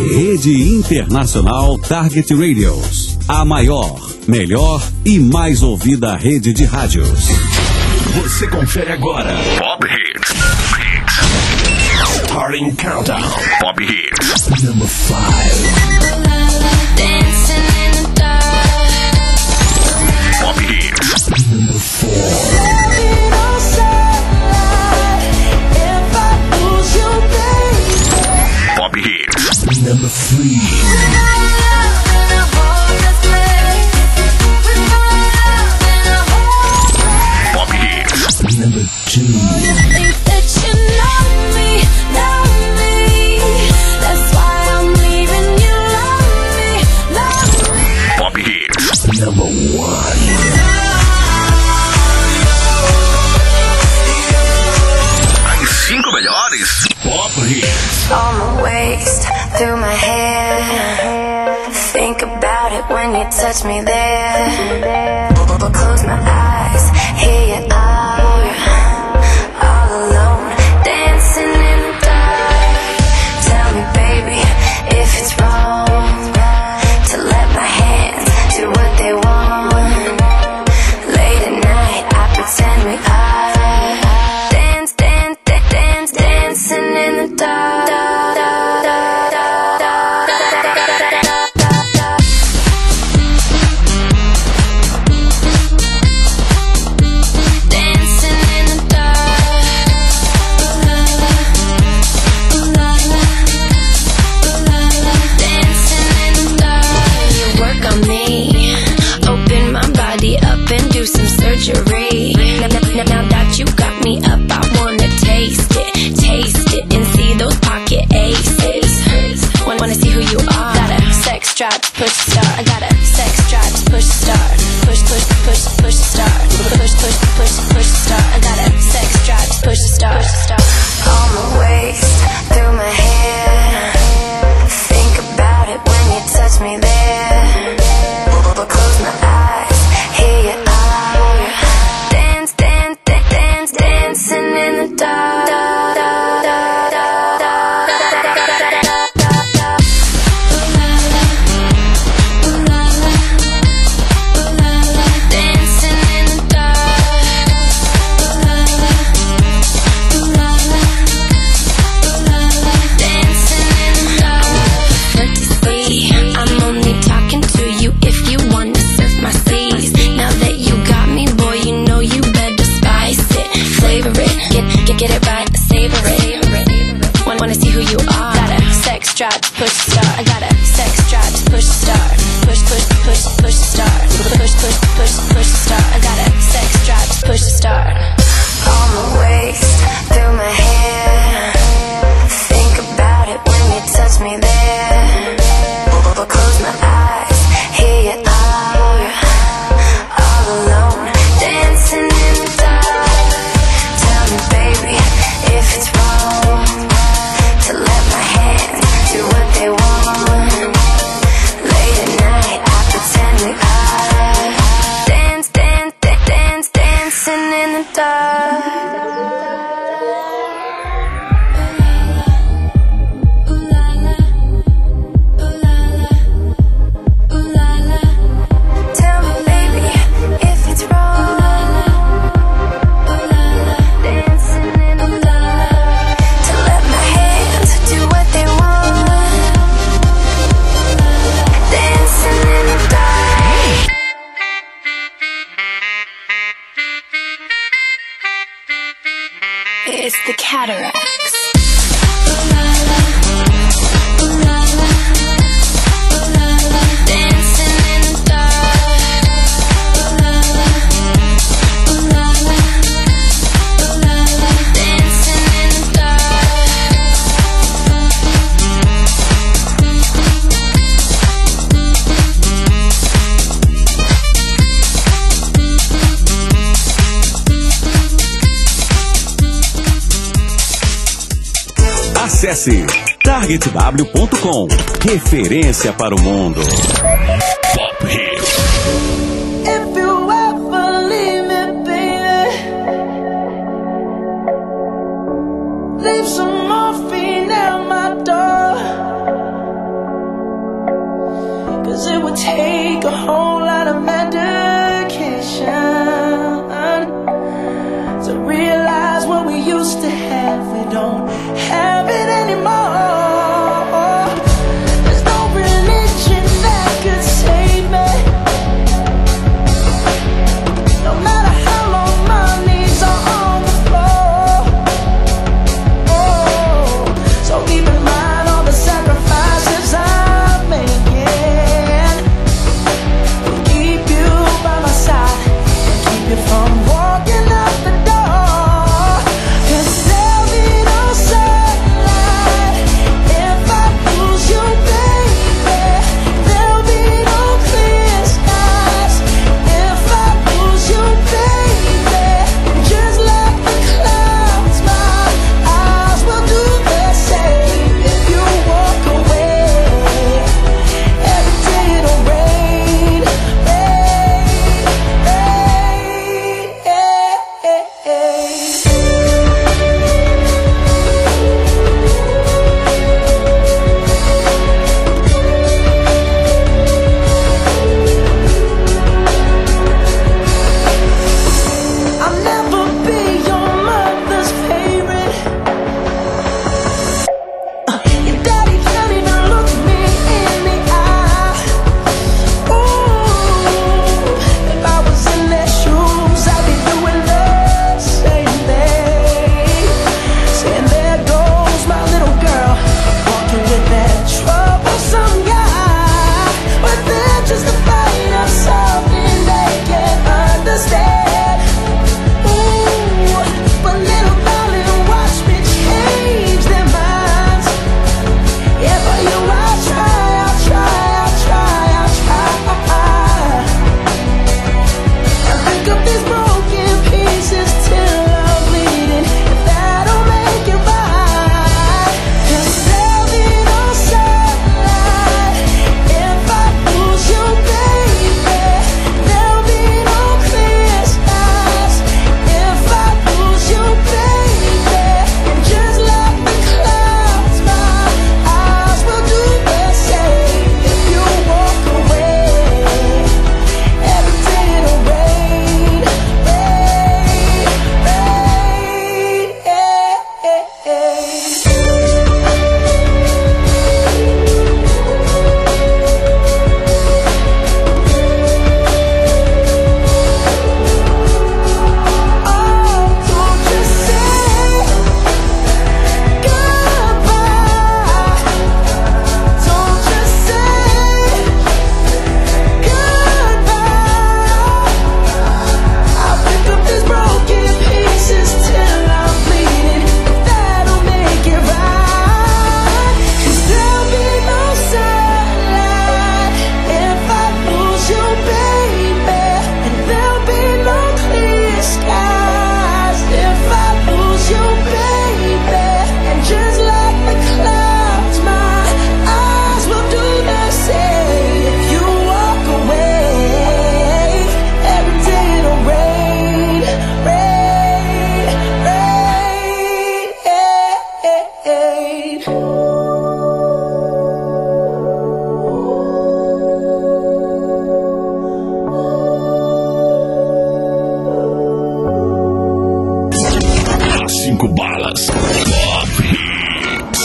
Rede Internacional Target Radios. A maior, melhor e mais ouvida rede de rádios. Você confere agora Pop Hits. Starting Countdown. Pop Hits. Number 5. Dancing in the dark. Pop Hits. Number 4. Pop Hits. Number 3. Pop Hits. Number 2. Pop Hits. Number 1. As 5 melhores Pop Hits. On my waist, through my hair. Think about it when you touch me there. Close my eyes, hear you out. All alone, dancing in the dark. Tell me, baby, if it's wrong to let my hands do what they want. Late at night, I pretend we are. Dance, dance, dance, dancing in the dark. Now that you got me up, I wanna taste it, and see those pocket aces. Wanna see who you are. Got a sex drive to push start. I got a sex drive to push start. Push start. Push start. I got a sex drive to push start. On my waist, through my hair. Think about it when you touch me there. But close my eyes, hear you out. Dance, dance, dance, dancing in the dark. Get it right, savor it. Wanna see who you are. Got a sex drive to push start. I got a sex drive to push start. Push start. Push start. I got a sex drive to push start. On my waist, through my hair. Think about it when you touch me there. But close my eyes, hear you out. All alone, dancing in the dark. Tell me, baby, if it's wrong to let my hands do what they want. Late at night, I pretend we are. Dance, dance, dance, dancing in the dark. Tell me, baby, if it's wrong. Dancing in the dark. To let my hands do what they want. Dancing in the dark. It's the Cataracts. Dancing in the dark. Dancing in the Acesse targetw.com. Referência para o mundo. Pop Hits. If you ever leave me, baby, leave some morphine at my door. 'cause it would take a whole lot of medication to realize what we used to have, we don't have it anymore. There's no religion that could save me, no matter how long my knees are on the floor. Oh, so keep in mind all the sacrifices I'm making to keep you by my side and keep you from walking out the door. 'Cause there'll be no sunlight if I lose you, baby. There'll be no clear skies if I lose you, baby. Just like the clouds, my eyes will do the same. If you walk away, every day it'll rain, rain, rain, I'll never be your mother's favorite. Your daddy can't even look me in the eye. Ooh, if I was in their shoes, I'd be doing the same thing. Saying there goes my little girl, walking with that troublesome guy. But they're just afraid of something they can't understand. Ooh, but little darling, watch me change their minds. Yeah, for you I'll try, I'll try, I'll try, I'll try. I pick up these broken pieces till I'm bleeding, if that'll make it right. 'Cause there'll be no sunlight if I lose you, baby. There'll be no clear skies if I lose you, baby. And just like the clouds, my eyes will do the same. If you walk away, every day it'll rain, rain, Oh, don't just say goodbye. Don't just say goodbye. I'll pick up these broken pieces till I'm bleeding, if that'll make it right. 'Cause there'll be no sunlight if I lose you, baby. And there'll be no clear skies if I lose you, baby. And just like the clouds, my eyes will do the same. If you walk away, every day it'll rain, rain, rain. Cinco balas. Pop Hits.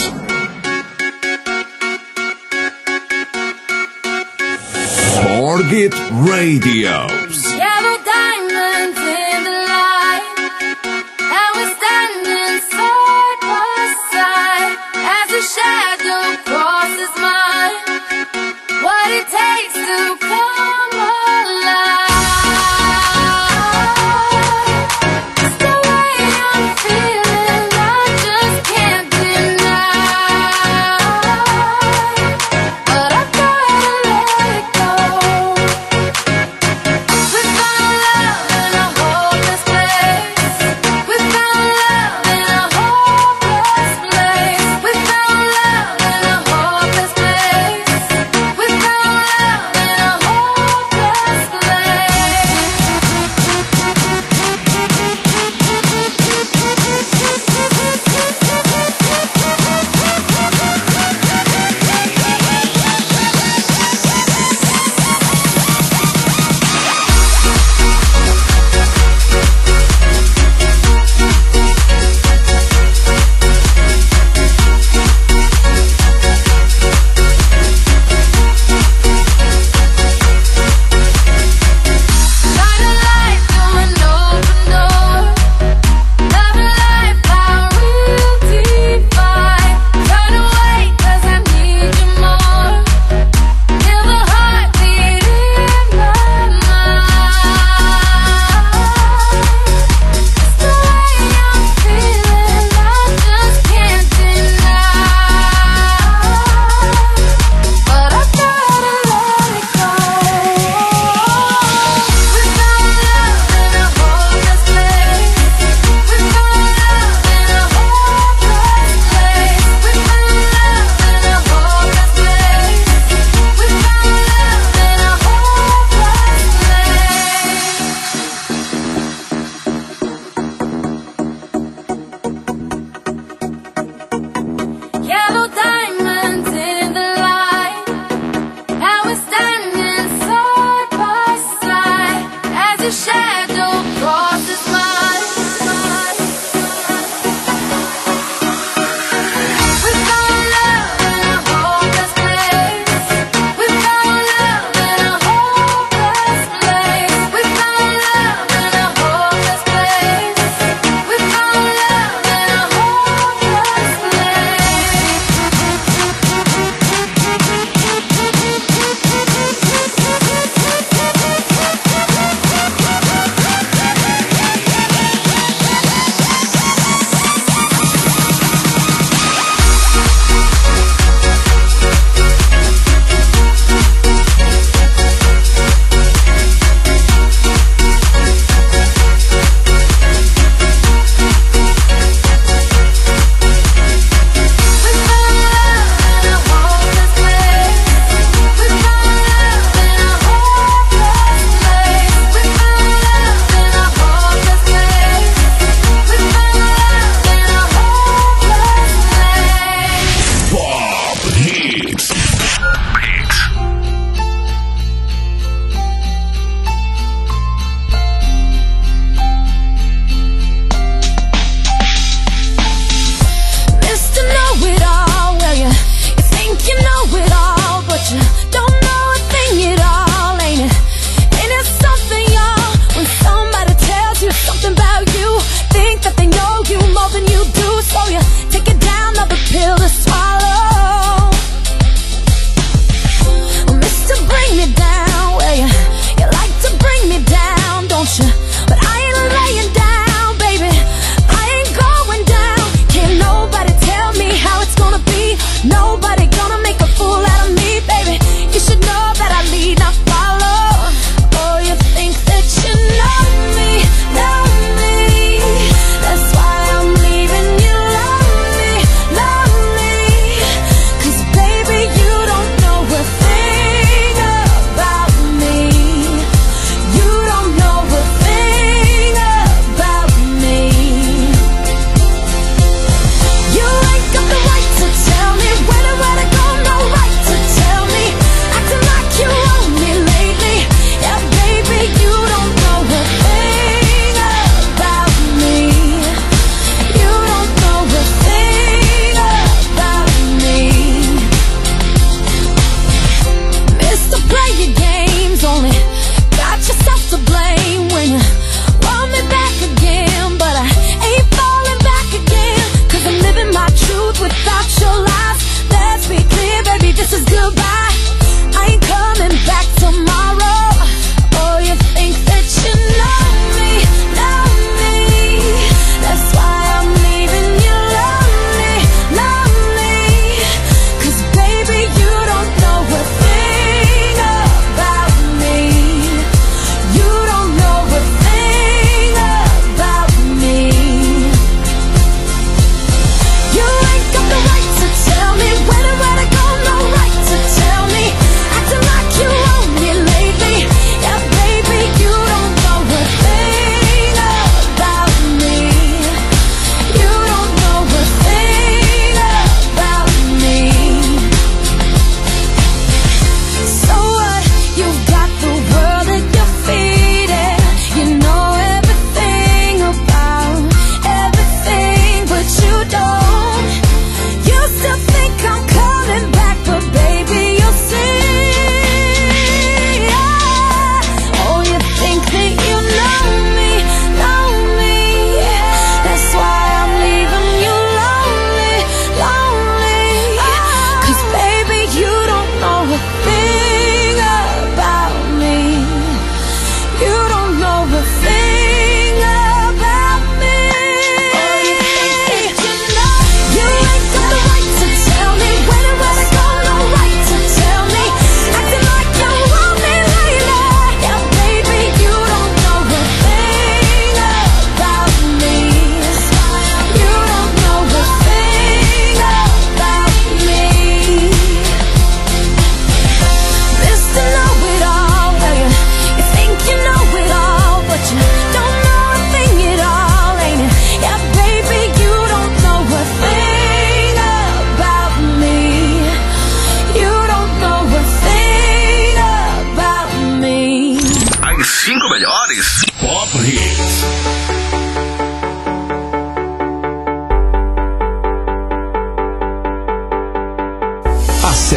Target Radio. Yeah, the diamonds in the light, and we're standing side by side as a shadow crosses mine. What it takes to come alive. It's the way I'm feeling, I just can't deny. But I gotta let it go. With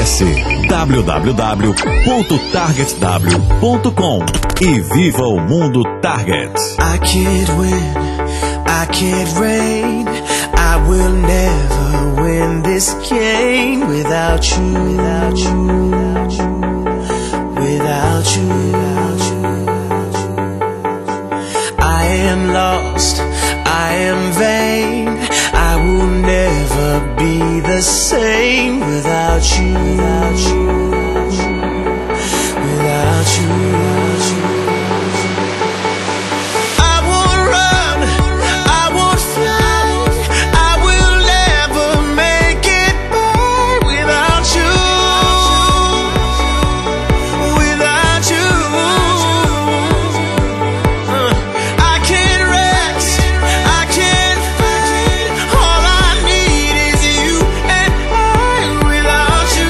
Acesse www.targetw.com e viva o mundo Target. I can't win, I can't reign, I will never win this game without you, without you, without you, without you. I am lost, I am vain, I will never be the same without you, without you, without you, without you. I won't run, I won't fly, I will never make it by without you, without you. I can't rest, I can't fight, all I need is you and I without you,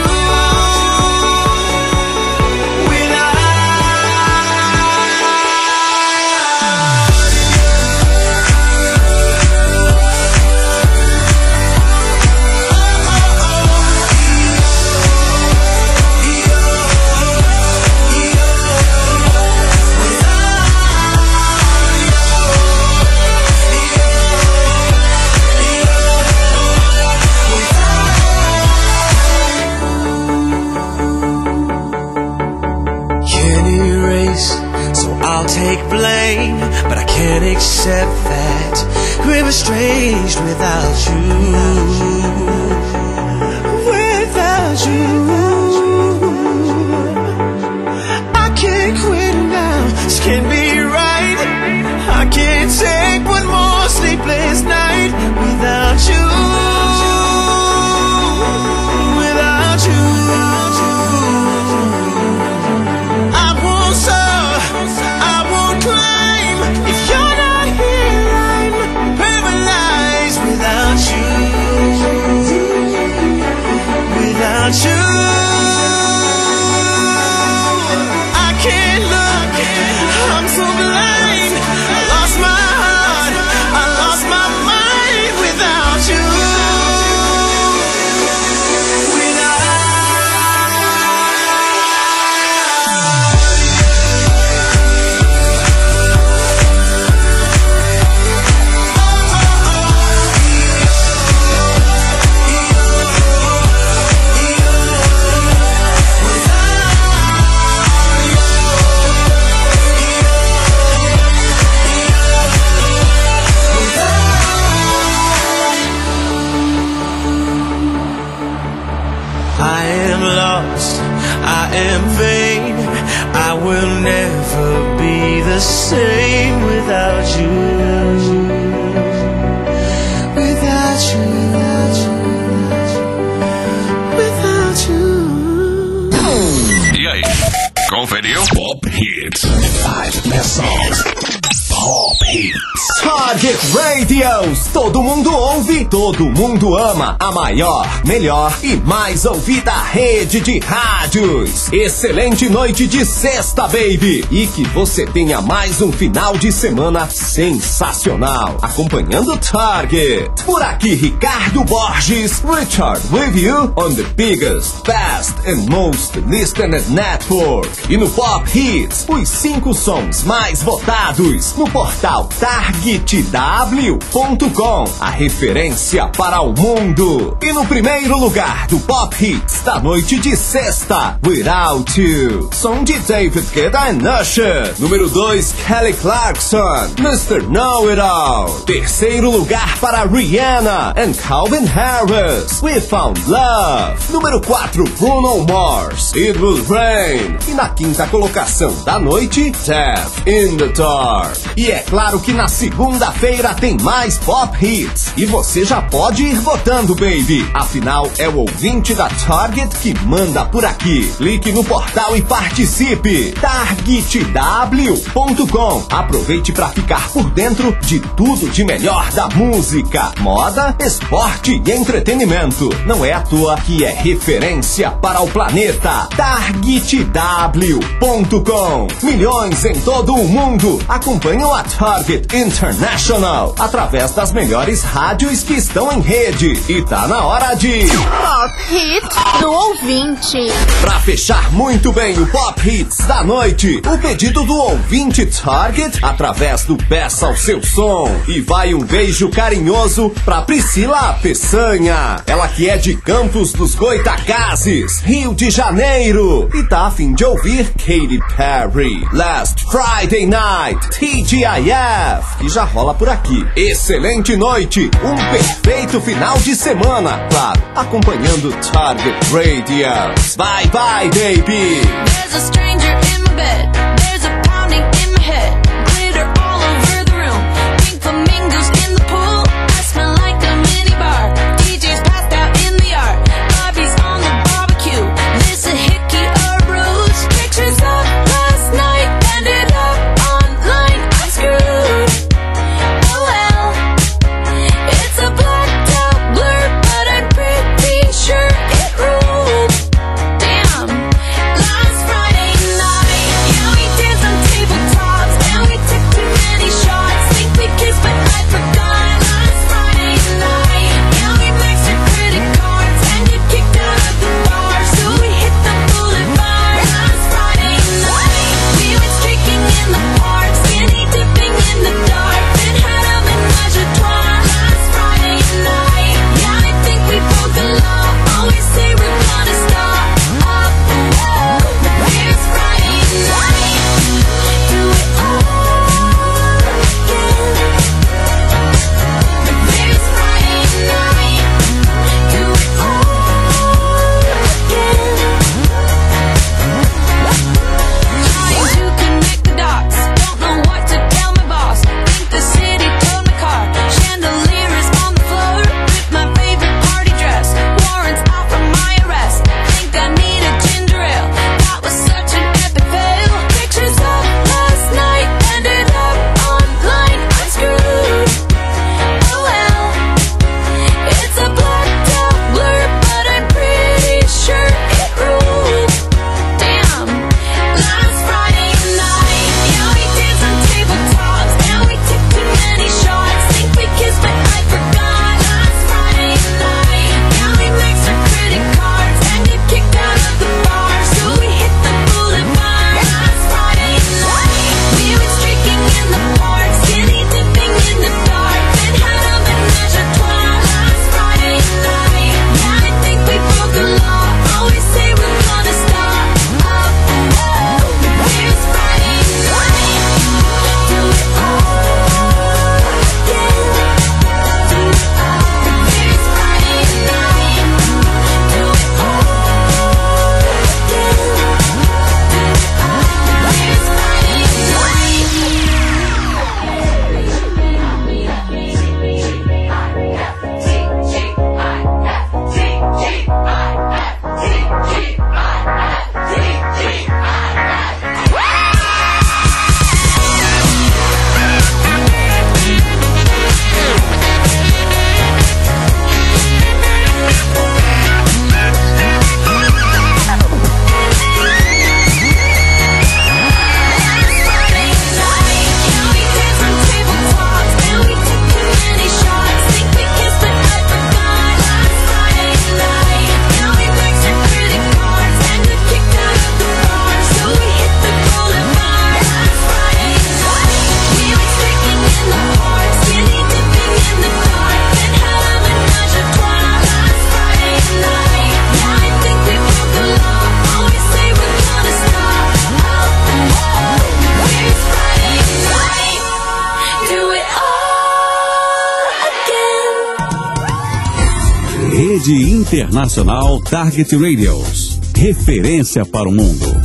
can't erase, so I'll take blame, but I can't accept that we're estranged without you, without you. I can't quit now, this can't be right, I can't take one more sleepless night without you, without you. I won't soar, I won't climb, if you're not here I'm paralyzed without you, without you. I can't look, I'm so blind, I lost my heart, I lost my mind without you, I am lost, I am vain, I will never be the same without you, without you, without you, without you. E aí, conferiu? Pop Hits. 5 best songs. Pop Hits. Target Radios, todo mundo ouve, todo mundo ama. A maior, melhor e mais ouvida rede de rádios. Excelente noite de sexta, baby. E que você tenha mais um final de semana sensacional, acompanhando Target. Por aqui, Ricardo Borges, Richard with you on the biggest, best and most listened network. E no Pop Hits, os 5 sons mais votados no portal targetw.com, a referência para o mundo. E no primeiro lugar do Pop Hits da noite de sexta, Without You, som de David Guetta e Usher. Número 2, Kelly Clarkson, Mr. Know It All. Terceiro lugar para Rihanna and Calvin Harris, We Found Love. Número 4, Bruno Mars, It Will Rain. E na quinta colocação da noite, Death in the Dark. E é claro que na segunda-feira tem mais Pop Hits. E você já pode ir votando, baby. Afinal, é o ouvinte da Target que manda por aqui. Clique no portal e participe. targetw.com. Aproveite para ficar por dentro de tudo de melhor da música, moda, esporte e entretenimento. Não é à toa que é referência para o planeta. targetw.com. Milhões em todo o mundo acompanham a Target International através da das melhores rádios que estão em rede. E tá na hora de Pop Hits do ouvinte. Pra fechar muito bem o Pop Hits da noite, o pedido do ouvinte Target através do Peça ao Seu Som. E vai um beijo carinhoso pra Priscila Peçanha, ela que é de Campos dos Goitacazes, Rio de Janeiro, e tá a fim de ouvir Katy Perry, Last Friday Night, TGIF, que já rola por aqui. Excelente noite, um perfeito final de semana, claro, acompanhando Target Radio. Bye bye, baby. There's a stranger in my bed. There's a pounding in my head. Glitter all over the room. Pink flamingos in the pool. I smell like a mini bar. DJ's passed out in the yard. Bobby's on the barbecue. This a hickey or ruse. Pictures of last night ended up online. I'm screwed. Oh well. It's a blacked out blur, but I'm pretty sure it ruled. Damn. Last Friday night, yeah, we danced on tabletops, and we took too many shots. Think we kissed, but I forgot. Last Friday night, yeah, we maxed our credit cards and get kicked out of the bar, so we hit the boulevard. Last Friday night, we went streaking in the park, skinny dipping in the dark, then had a menage a trois. Last Friday night, yeah, I think we broke the law. Always say we're gonna stop. Here's Friday night, do it all again. Here's Friday night, do it all again. Trying to connect the dots, don't know what to tell my boss. Think the city towed my car. Chandelier is on the floor with my favorite party dress. Warrants out for my arrest. Think I need a ginger ale. That was such an epic fail. Pictures of last night ended up online. I'm screwed. Oh well. It's a blacked out blur, but I'm pretty sure it ruled. Damn. Last Friday night, yeah, we danced on tabletops, and we took too many shots. Think we kissed, but I forgot. Last Friday night, yeah, we maxed our credit cards and get kicked out of the bar, so we hit the boulevard. Last Friday night, we went streaking in the park, skinny dipping in the dark, then had a menage a trois. Last Friday night, yeah, I think we broke the law. Always say we're gonna stop. Here's Friday night, do it all again. Here's Friday night, do it all again. Here's Rede Internacional Target Radios. Referência para o mundo.